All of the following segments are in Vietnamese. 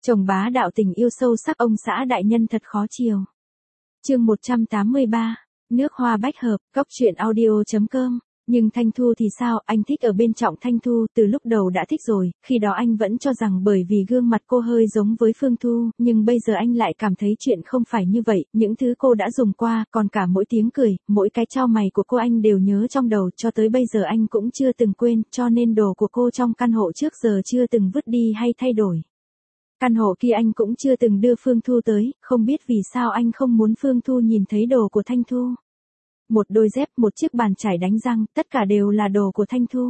Chồng bá đạo tình yêu sâu sắc ông xã đại nhân thật khó chiều. Chương 183, nước hoa bách hợp, góc truyện audio.com. Nhưng Thanh Thu thì sao, anh thích ở bên Trọng Thanh Thu, từ lúc đầu đã thích rồi, khi đó anh vẫn cho rằng bởi vì gương mặt cô hơi giống với Phương Thu, nhưng bây giờ anh lại cảm thấy chuyện không phải như vậy, những thứ cô đã dùng qua, còn cả mỗi tiếng cười, mỗi cái chau mày của cô anh đều nhớ trong đầu, cho tới bây giờ anh cũng chưa từng quên, cho nên đồ của cô trong căn hộ trước giờ chưa từng vứt đi hay thay đổi. Căn hộ kia anh cũng chưa từng đưa Phương Thu tới, không biết vì sao anh không muốn Phương Thu nhìn thấy đồ của Thanh Thu. Một đôi dép, một chiếc bàn chải đánh răng, tất cả đều là đồ của Thanh Thu.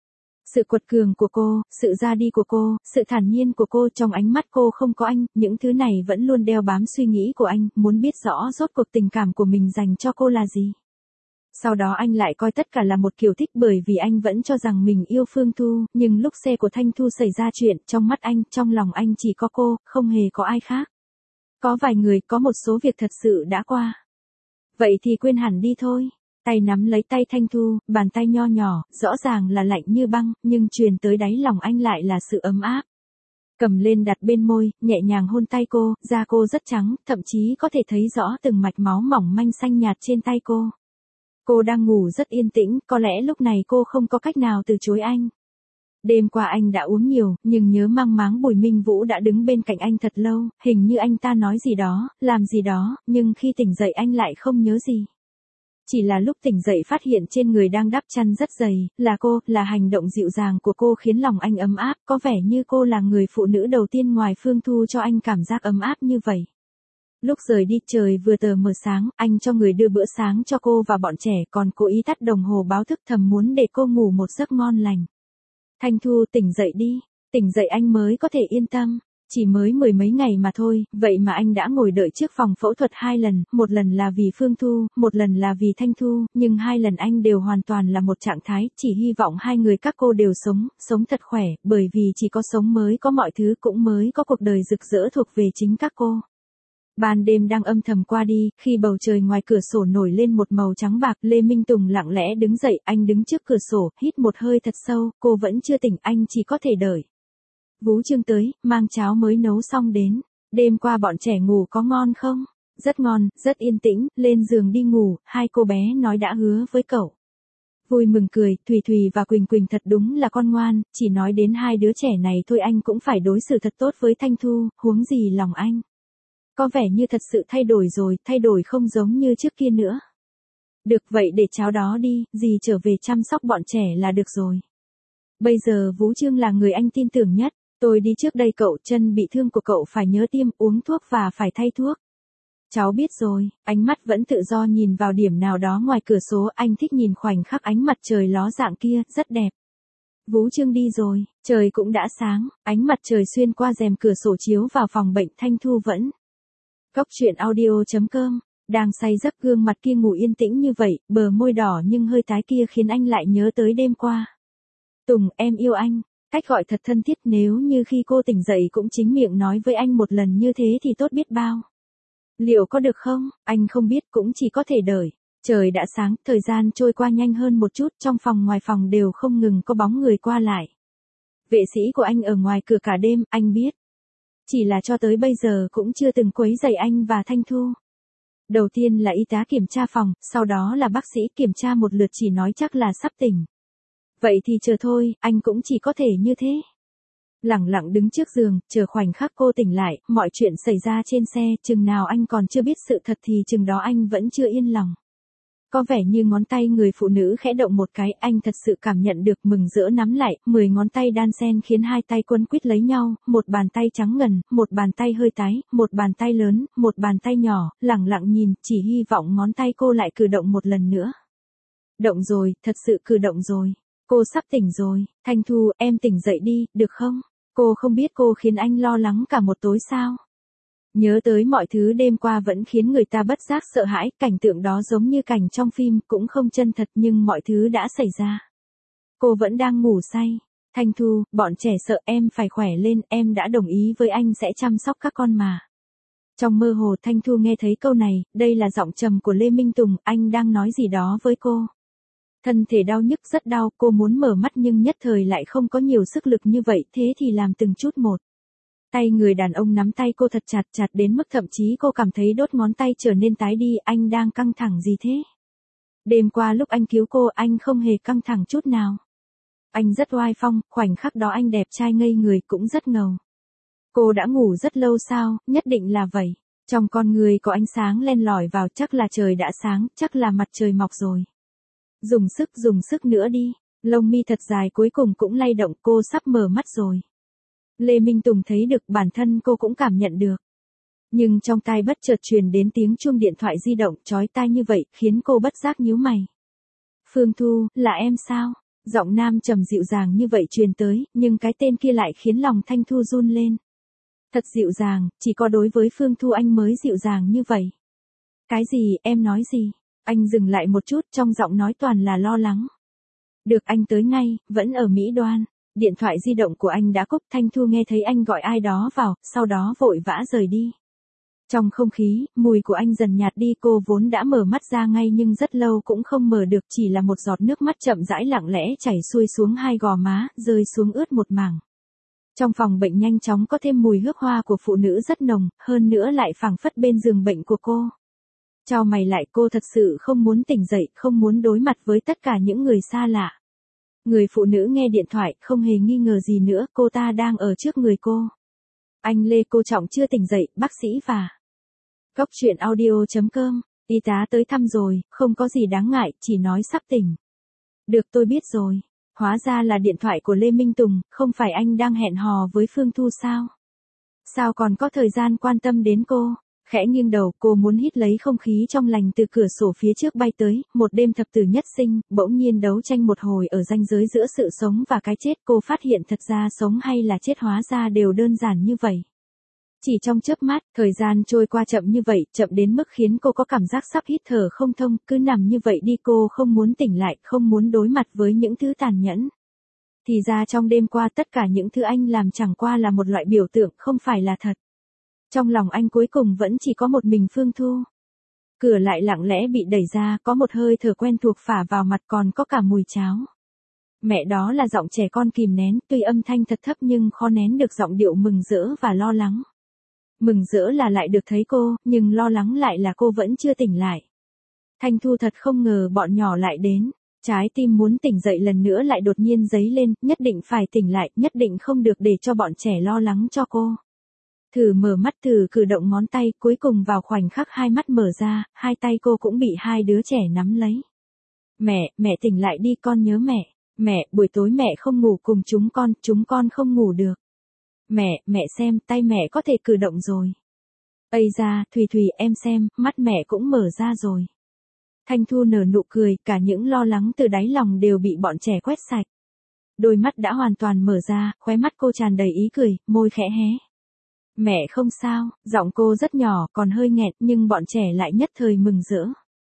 Sự quật cường của cô, sự ra đi của cô, sự thản nhiên của cô, trong ánh mắt cô không có anh, những thứ này vẫn luôn đeo bám suy nghĩ của anh, muốn biết rõ rốt cuộc tình cảm của mình dành cho cô là gì. Sau đó anh lại coi tất cả là một kiểu thích bởi vì anh vẫn cho rằng mình yêu Phương Thu, nhưng lúc xe của Thanh Thu xảy ra chuyện, trong mắt anh, trong lòng anh chỉ có cô, không hề có ai khác. Có vài người, có một số việc thật sự đã qua. Vậy thì quên hẳn đi thôi. Tay nắm lấy tay Thanh Thu, bàn tay nho nhỏ, rõ ràng là lạnh như băng, nhưng truyền tới đáy lòng anh lại là sự ấm áp. Cầm lên đặt bên môi, nhẹ nhàng hôn tay cô, da cô rất trắng, thậm chí có thể thấy rõ từng mạch máu mỏng manh xanh nhạt trên tay cô. Cô đang ngủ rất yên tĩnh, có lẽ lúc này cô không có cách nào từ chối anh. Đêm qua anh đã uống nhiều, nhưng nhớ mang máng Bùi Minh Vũ đã đứng bên cạnh anh thật lâu, hình như anh ta nói gì đó, làm gì đó, nhưng khi tỉnh dậy anh lại không nhớ gì. Chỉ là lúc tỉnh dậy phát hiện trên người đang đắp chăn rất dày, là cô, là hành động dịu dàng của cô khiến lòng anh ấm áp, có vẻ như cô là người phụ nữ đầu tiên ngoài Phương Thu cho anh cảm giác ấm áp như vậy. Lúc rời đi trời vừa tờ mờ sáng, anh cho người đưa bữa sáng cho cô và bọn trẻ, còn cố ý tắt đồng hồ báo thức thầm muốn để cô ngủ một giấc ngon lành. Thanh Thu tỉnh dậy đi, tỉnh dậy anh mới có thể yên tâm. Chỉ mới mười mấy ngày mà thôi, vậy mà anh đã ngồi đợi trước phòng phẫu thuật 2 lần, một lần là vì Phương Thu, một lần là vì Thanh Thu, nhưng 2 lần anh đều hoàn toàn là một trạng thái, chỉ hy vọng hai người các cô đều sống thật khỏe, bởi vì chỉ có sống mới có mọi thứ, cũng mới có cuộc đời rực rỡ thuộc về chính các cô. Ban đêm đang âm thầm qua đi, khi bầu trời ngoài cửa sổ nổi lên một màu trắng bạc, Lê Minh Tùng lặng lẽ đứng dậy, anh đứng trước cửa sổ, hít một hơi thật sâu, cô vẫn chưa tỉnh, anh chỉ có thể đợi. Vú Trương tới, mang cháo mới nấu xong đến. Đêm qua bọn trẻ ngủ có ngon không? Rất ngon, rất yên tĩnh, lên giường đi ngủ, hai cô bé nói đã hứa với cậu. Vui mừng cười, Thùy Thùy và Quỳnh Quỳnh thật đúng là con ngoan, chỉ nói đến hai đứa trẻ này thôi anh cũng phải đối xử thật tốt với Thanh Thu, huống gì lòng anh. Có vẻ như thật sự thay đổi rồi, thay đổi không giống như trước kia nữa. Được vậy để cháo đó đi, dì trở về chăm sóc bọn trẻ là được rồi. Bây giờ Vũ Trương là người anh tin tưởng nhất. Tôi đi trước đây cậu, chân bị thương của cậu phải nhớ tiêm, uống thuốc và phải thay thuốc. Cháu biết rồi, ánh mắt vẫn tự do nhìn vào điểm nào đó ngoài cửa sổ, anh thích nhìn khoảnh khắc ánh mặt trời ló dạng kia, rất đẹp. Vũ Trương đi rồi, trời cũng đã sáng, ánh mặt trời xuyên qua rèm cửa sổ chiếu vào phòng bệnh. Thanh Thu vẫn. Góc truyện audio.com, đang say giấc, gương mặt kia ngủ yên tĩnh như vậy, bờ môi đỏ nhưng hơi tái kia khiến anh lại nhớ tới đêm qua. Tùng, em yêu anh. Cách gọi thật thân thiết, nếu như khi cô tỉnh dậy cũng chính miệng nói với anh một lần như thế thì tốt biết bao. Liệu có được không? Anh không biết, cũng chỉ có thể đợi. Trời đã sáng, thời gian trôi qua nhanh hơn một chút, trong phòng ngoài phòng đều không ngừng có bóng người qua lại. Vệ sĩ của anh ở ngoài cửa cả đêm, anh biết. Chỉ là cho tới bây giờ cũng chưa từng quấy rầy anh và Thanh Thu. Đầu tiên là y tá kiểm tra phòng, sau đó là bác sĩ kiểm tra một lượt chỉ nói chắc là sắp tỉnh. Vậy thì chờ thôi, anh cũng chỉ có thể như thế. Lẳng lặng đứng trước giường, chờ khoảnh khắc cô tỉnh lại, mọi chuyện xảy ra trên xe, chừng nào anh còn chưa biết sự thật thì chừng đó anh vẫn chưa yên lòng. Có vẻ như ngón tay người phụ nữ khẽ động một cái, anh thật sự cảm nhận được, mừng rỡ nắm lại, 10 ngón tay đan xen khiến hai tay quấn quýt lấy nhau, một bàn tay trắng ngần, một bàn tay hơi tái, một bàn tay lớn, một bàn tay nhỏ, lẳng lặng nhìn, chỉ hy vọng ngón tay cô lại cử động một lần nữa. Động rồi, thật sự cử động rồi. Cô sắp tỉnh rồi, Thanh Thu, em tỉnh dậy đi, được không? Cô không biết cô khiến anh lo lắng cả một tối sao? Nhớ tới mọi thứ đêm qua vẫn khiến người ta bất giác sợ hãi, cảnh tượng đó giống như cảnh trong phim, cũng không chân thật nhưng mọi thứ đã xảy ra. Cô vẫn đang ngủ say. Thanh Thu, bọn trẻ sợ em phải khỏe lên, em đã đồng ý với anh sẽ chăm sóc các con mà. Trong mơ hồ Thanh Thu nghe thấy câu này, đây là giọng trầm của Lê Minh Tùng, anh đang nói gì đó với cô. Thân thể đau nhức rất đau, cô muốn mở mắt nhưng nhất thời lại không có nhiều sức lực như vậy, thế thì làm từng chút một. Tay người đàn ông nắm tay cô thật chặt, chặt đến mức thậm chí cô cảm thấy đốt ngón tay trở nên tái đi. Anh đang căng thẳng gì thế? Đêm qua lúc anh cứu cô, anh không hề căng thẳng chút nào. Anh rất oai phong, khoảnh khắc đó anh đẹp trai ngây người, cũng rất ngầu. Cô đã ngủ rất lâu sao? Nhất định là vậy. Trong con người có ánh sáng len lỏi vào, chắc là trời đã sáng, chắc là mặt trời mọc rồi. Dùng sức nữa đi. Lông mi thật dài cuối cùng cũng lay động, cô sắp mở mắt rồi. Lê Minh Tùng thấy được, bản thân cô cũng cảm nhận được. Nhưng trong tai bất chợt truyền đến tiếng chuông điện thoại di động chói tai như vậy, khiến cô bất giác nhíu mày. Phương Thu, là em sao? Giọng nam trầm dịu dàng như vậy truyền tới, nhưng cái tên kia lại khiến lòng Thanh Thu run lên. Thật dịu dàng, chỉ có đối với Phương Thu anh mới dịu dàng như vậy. Cái gì, em nói gì? Anh dừng lại một chút, trong giọng nói toàn là lo lắng. Được, anh tới ngay, vẫn ở Mỹ Đoan. Điện thoại di động của anh đã cúp. Thanh Thu nghe thấy anh gọi ai đó vào, sau đó vội vã rời đi. Trong không khí, mùi của anh dần nhạt đi, cô vốn đã mở mắt ra ngay nhưng rất lâu cũng không mở được, chỉ là một giọt nước mắt chậm rãi lặng lẽ chảy xuôi xuống hai gò má, rơi xuống ướt một mảng. Trong phòng bệnh nhanh chóng có thêm mùi hương hoa của phụ nữ rất nồng, hơn nữa lại phảng phất bên giường bệnh của cô. Chau mày lại, cô thật sự không muốn tỉnh dậy, không muốn đối mặt với tất cả những người xa lạ. Người phụ nữ nghe điện thoại, không hề nghi ngờ gì nữa, cô ta đang ở trước người cô. Anh Lê, cô Trọng chưa tỉnh dậy, bác sĩ và... Góc chuyện audio.com, y tá tới thăm rồi, không có gì đáng ngại, chỉ nói sắp tỉnh. Được, tôi biết rồi. Hóa ra là điện thoại của Lê Minh Tùng, không phải anh đang hẹn hò với Phương Thu sao? Sao còn có thời gian quan tâm đến cô? Khẽ nghiêng đầu, cô muốn hít lấy không khí trong lành từ cửa sổ phía trước bay tới. Một đêm thập tử nhất sinh, bỗng nhiên đấu tranh một hồi ở ranh giới giữa sự sống và cái chết. Cô phát hiện thật ra sống hay là chết hóa ra đều đơn giản như vậy. Chỉ trong chớp mắt, thời gian trôi qua chậm như vậy, chậm đến mức khiến cô có cảm giác sắp hít thở không thông, cứ nằm như vậy đi, cô không muốn tỉnh lại, không muốn đối mặt với những thứ tàn nhẫn. Thì ra trong đêm qua tất cả những thứ anh làm chẳng qua là một loại biểu tượng, không phải là thật. Trong lòng anh cuối cùng vẫn chỉ có một mình Phương Thu. Cửa lại lặng lẽ bị đẩy ra, có một hơi thở quen thuộc phả vào mặt, còn có cả mùi cháo. Mẹ, đó là giọng trẻ con kìm nén, tuy âm thanh thật thấp nhưng khó nén được giọng điệu mừng rỡ và lo lắng. Mừng rỡ là lại được thấy cô, nhưng lo lắng lại là cô vẫn chưa tỉnh lại. Thanh Thu thật không ngờ bọn nhỏ lại đến. Trái tim muốn tỉnh dậy lần nữa lại đột nhiên dấy lên, nhất định phải tỉnh lại, nhất định không được để cho bọn trẻ lo lắng cho cô. Thử mở mắt, thử cử động ngón tay, cuối cùng vào khoảnh khắc hai mắt mở ra, hai tay cô cũng bị hai đứa trẻ nắm lấy. Mẹ tỉnh lại đi, con nhớ mẹ. Mẹ, buổi tối mẹ không ngủ cùng chúng con không ngủ được. Mẹ xem, tay mẹ có thể cử động rồi. Ây da, Thùy em xem, mắt mẹ cũng mở ra rồi. Thanh Thu nở nụ cười, cả những lo lắng từ đáy lòng đều bị bọn trẻ quét sạch. Đôi mắt đã hoàn toàn mở ra, khóe mắt cô tràn đầy ý cười, môi khẽ hé. Mẹ không sao, giọng cô rất nhỏ, còn hơi nghẹn, nhưng bọn trẻ lại nhất thời mừng rỡ.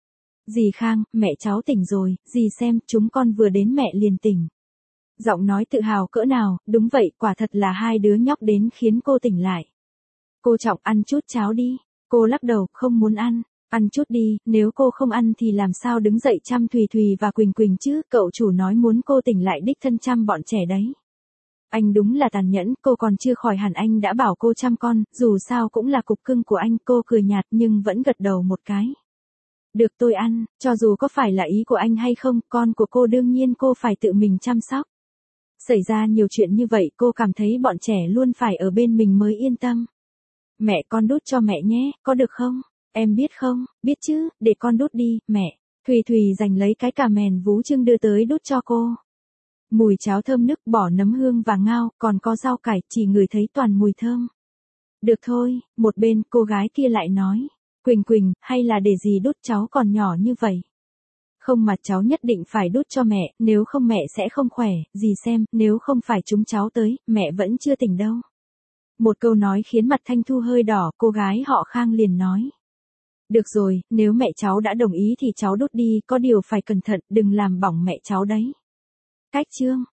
Dì Khang, mẹ cháu tỉnh rồi, dì xem, chúng con vừa đến mẹ liền tỉnh. Giọng nói tự hào cỡ nào, đúng vậy, quả thật là hai đứa nhóc đến khiến cô tỉnh lại. Cô Trọng, ăn chút cháo đi. Cô lắc đầu, không muốn ăn. Ăn chút đi, nếu cô không ăn thì làm sao đứng dậy chăm Thùy và Quỳnh chứ, cậu chủ nói muốn cô tỉnh lại đích thân chăm bọn trẻ đấy. Anh đúng là tàn nhẫn, cô còn chưa khỏi hẳn anh đã bảo cô chăm con, dù sao cũng là cục cưng của anh, cô cười nhạt nhưng vẫn gật đầu một cái. Được, tôi ăn, cho dù có phải là ý của anh hay không, con của cô đương nhiên cô phải tự mình chăm sóc. Xảy ra nhiều chuyện như vậy, cô cảm thấy bọn trẻ luôn phải ở bên mình mới yên tâm. Mẹ, con đút cho mẹ nhé, có được không? Em biết không? Biết chứ, để con đút đi, mẹ. Thùy giành lấy cái cà mèn Vú Trưng đưa tới đút cho cô. Mùi cháo thơm nức, bỏ nấm hương và ngao, còn có rau cải, chỉ ngửi thấy toàn mùi thơm. Được thôi, một bên, cô gái kia lại nói. Quỳnh, hay là để dì đút, cháu còn nhỏ như vậy. Không, mà cháu nhất định phải đút cho mẹ, nếu không mẹ sẽ không khỏe, dì xem, nếu không phải chúng cháu tới, mẹ vẫn chưa tỉnh đâu. Một câu nói khiến mặt Thanh Thu hơi đỏ, cô gái họ Khang liền nói. Được rồi, nếu mẹ cháu đã đồng ý thì cháu đút đi, có điều phải cẩn thận, đừng làm bỏng mẹ cháu đấy. Cách chương.